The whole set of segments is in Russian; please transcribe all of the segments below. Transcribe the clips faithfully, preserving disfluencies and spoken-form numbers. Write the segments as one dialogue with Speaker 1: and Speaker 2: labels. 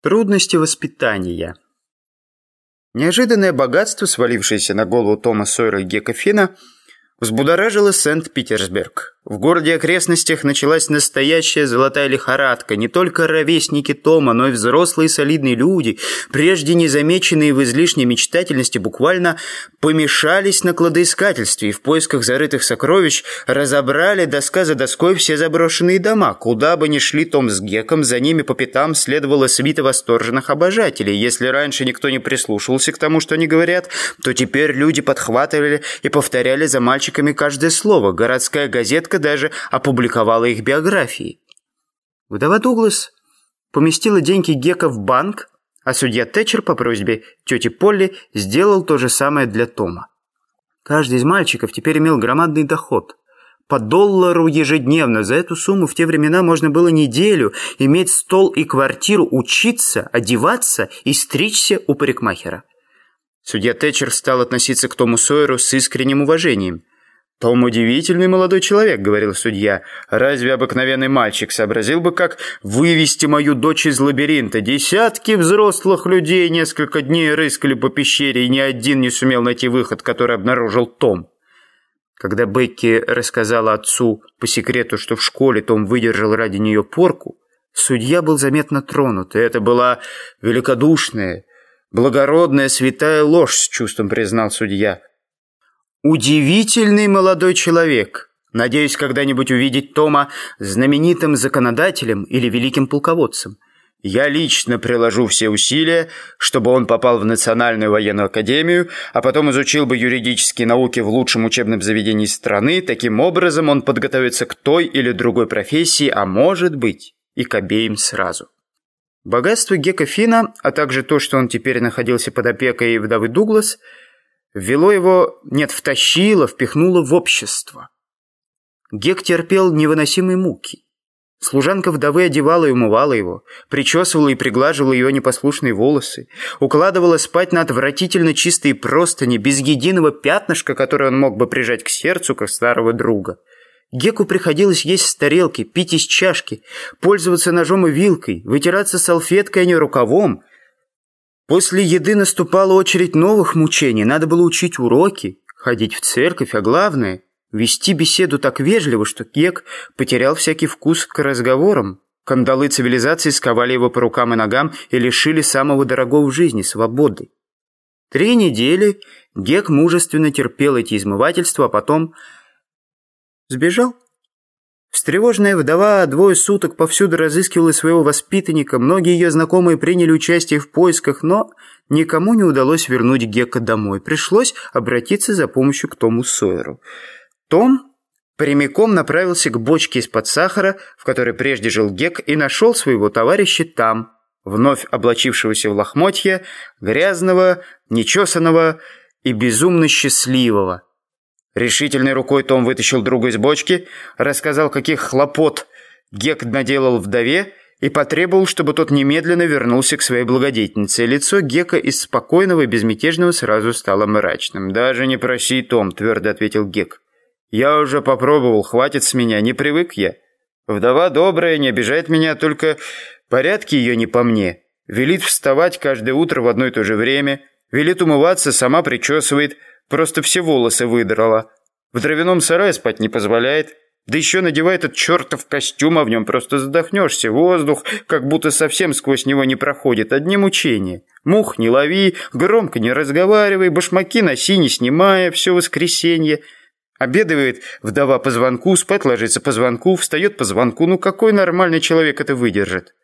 Speaker 1: Трудности воспитания. Неожиданное богатство, свалившееся на голову Тома Сойера и Гека Финна, взбудоражило Сент-Питерсберг. В городе и окрестностях началась настоящая золотая лихорадка. Не только ровесники Тома, но и взрослые солидные люди, прежде незамеченные в излишней мечтательности, буквально помешались на кладоискательстве и в поисках зарытых сокровищ разобрали доска за доской все заброшенные дома. Куда бы ни шли Том с Геком, за ними по пятам следовала свита восторженных обожателей. Если раньше никто не прислушивался к тому, что они говорят, то теперь люди подхватывали и повторяли за мальчиками каждое слово. Городская газетка даже опубликовала их биографии. Вдова Дуглас поместила деньги Гека в банк, а судья Тэтчер по просьбе тети Полли сделал то же самое для Тома. Каждый из мальчиков теперь имел громадный доход. По доллару ежедневно. За эту сумму в те времена можно было неделю иметь стол и квартиру, учиться, одеваться и стричься у парикмахера. Судья Тэтчер стал относиться к Тому Сойеру с искренним уважением. «Том удивительный молодой человек», — говорил судья. «Разве обыкновенный мальчик сообразил бы, как вывести мою дочь из лабиринта? Десятки взрослых людей несколько дней рыскали по пещере, и ни один не сумел найти выход, который обнаружил Том». Когда Бекки рассказала отцу по секрету, что в школе Том выдержал ради нее порку, судья был заметно тронут, и это была великодушная, благородная, святая ложь, с чувством признал судья. «Удивительный молодой человек. Надеюсь, когда-нибудь увидеть Тома знаменитым законодателем или великим полководцем. Я лично приложу все усилия, чтобы он попал в Национальную военную академию, а потом изучил бы юридические науки в лучшем учебном заведении страны. Таким образом он подготовится к той или другой профессии, а может быть и к обеим сразу». Богатство Гека Финна, а также то, что он теперь находился под опекой вдовы Дуглас, ввело его, нет, втащило, впихнуло в общество. Гек терпел невыносимые муки. Служанка вдовы одевала и умывала его, причесывала и приглаживала ее непослушные волосы, укладывала спать на отвратительно чистые простыни, без единого пятнышка, которое он мог бы прижать к сердцу, как старого друга. Геку приходилось есть с тарелки, пить из чашки, пользоваться ножом и вилкой, вытираться салфеткой, а не рукавом. После еды наступала очередь новых мучений. Надо было учить уроки, ходить в церковь, а главное — вести беседу так вежливо, что Гек потерял всякий вкус к разговорам. Кандалы цивилизации сковали его по рукам и ногам и лишили самого дорогого в жизни — свободы. Три недели Гек мужественно терпел эти измывательства, а потом сбежал. Встревоженная вдова двое суток повсюду разыскивала своего воспитанника. Многие ее знакомые приняли участие в поисках, но никому не удалось вернуть Гека домой. Пришлось обратиться за помощью к Тому Сойеру. Том прямиком направился к бочке из-под сахара, в которой прежде жил Гек, и нашел своего товарища там, вновь облачившегося в лохмотья, грязного, нечесанного и безумно счастливого. Решительной рукой Том вытащил друга из бочки, рассказал, каких хлопот Гек наделал вдове, и потребовал, чтобы тот немедленно вернулся к своей благодетельнице. Лицо Гека из спокойного и безмятежного сразу стало мрачным. «Даже не проси, Том», — твердо ответил Гек. «Я уже попробовал, хватит с меня, не привык я. Вдова добрая, не обижает меня, только порядки ее не по мне. Велит вставать каждое утро в одно и то же время, велит умываться, сама причесывает, просто все волосы выдрала. В дровяном сарае спать не позволяет. Да еще надевает этот чертов костюм, а в нем просто задохнешься. Воздух как будто совсем сквозь него не проходит. Одни мучения. Мух не лови, громко не разговаривай, башмаки носи, не снимая, все воскресенье. Обедывает вдова по звонку, спать ложится по звонку, встает по звонку. Ну какой нормальный человек это выдержит?»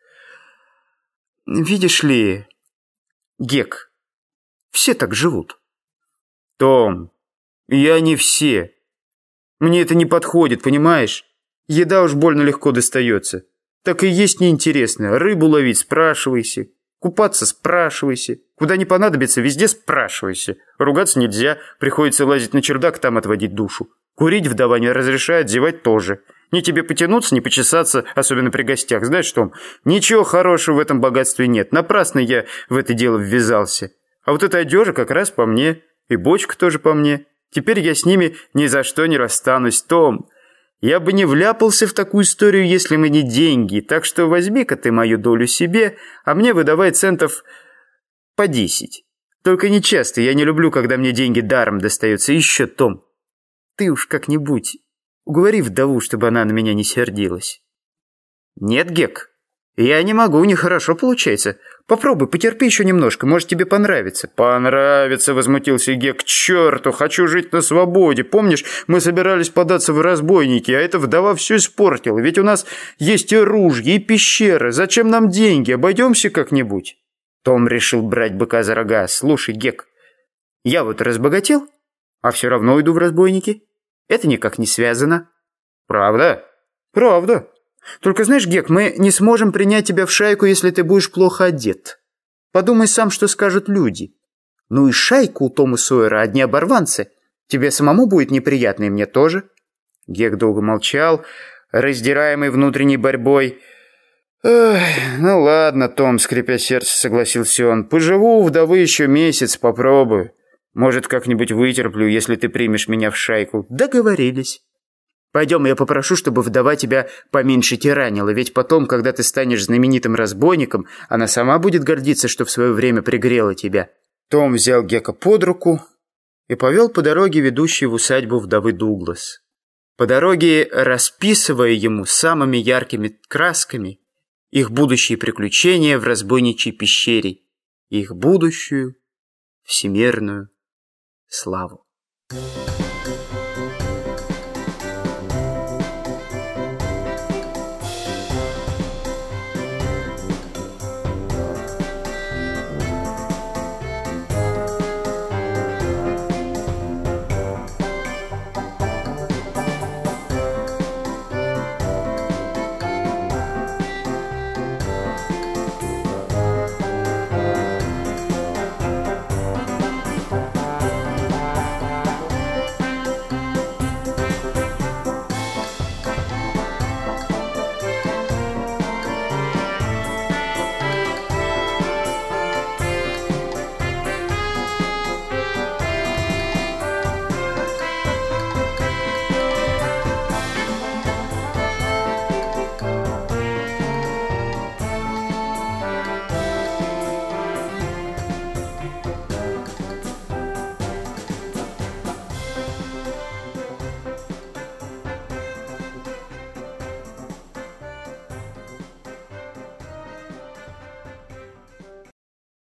Speaker 1: «Видишь ли, Гек, все так живут». «Том, я не все. Мне это не подходит, понимаешь? Еда уж больно легко достается. Так и есть неинтересно. Рыбу ловить — спрашивайся. Купаться — спрашивайся. Куда не понадобится, везде спрашивайся. Ругаться нельзя, приходится лазить на чердак, там отводить душу. Курить вдова не разрешает, зевать тоже. Ни тебе потянуться, ни почесаться, особенно при гостях. Знаешь, Том, ничего хорошего в этом богатстве нет. Напрасно я в это дело ввязался. А вот эта одежа как раз по мне. И бочка тоже по мне. Теперь я с ними ни за что не расстанусь. Том, Я бы не вляпался в такую историю, если бы не деньги. Так что возьми-ка ты мою долю себе, а мне выдавай центов по десять. Только не часто, я не люблю, когда мне деньги даром достаются. Еще, Том, ты уж как-нибудь уговори вдову, чтобы она на меня не сердилась. Нет, Гек, я не могу, нехорошо получается. Попробуй, потерпи еще немножко, может, тебе понравится. Понравится, возмутился Гек. К черту, хочу жить на свободе. Помнишь, мы собирались податься в разбойники, а эта вдова все испортила. Ведь у нас есть и ружья, и пещеры. Зачем нам деньги? Обойдемся как-нибудь. Том решил брать быка за рога. Слушай, Гек, я вот разбогател, а все равно иду в разбойники. Это никак не связано. Правда? Правда. Только знаешь, Гек, мы не сможем принять тебя в шайку, если ты будешь плохо одет. Подумай сам, что скажут люди. Ну и шайка у Тома Сойера одни оборванцы. Тебе самому будет неприятно, и мне тоже. Гек долго молчал, раздираемый внутренней борьбой. «Эх, ну ладно, Том», — скрипя сердце, согласился он. «Поживу у вдовы еще месяц, попробую. Может, как-нибудь вытерплю, если ты примешь меня в шайку». «Договорились. Пойдем, я попрошу, чтобы вдова тебя поменьше тиранила, ведь потом, когда ты станешь знаменитым разбойником, она сама будет гордиться, что в свое время пригрела тебя». Том взял Гека под руку и повел по дороге, ведущей в усадьбу вдовы Дуглас. По дороге, расписывая ему самыми яркими красками их будущие приключения в разбойничьей пещере, их будущую всемирную славу.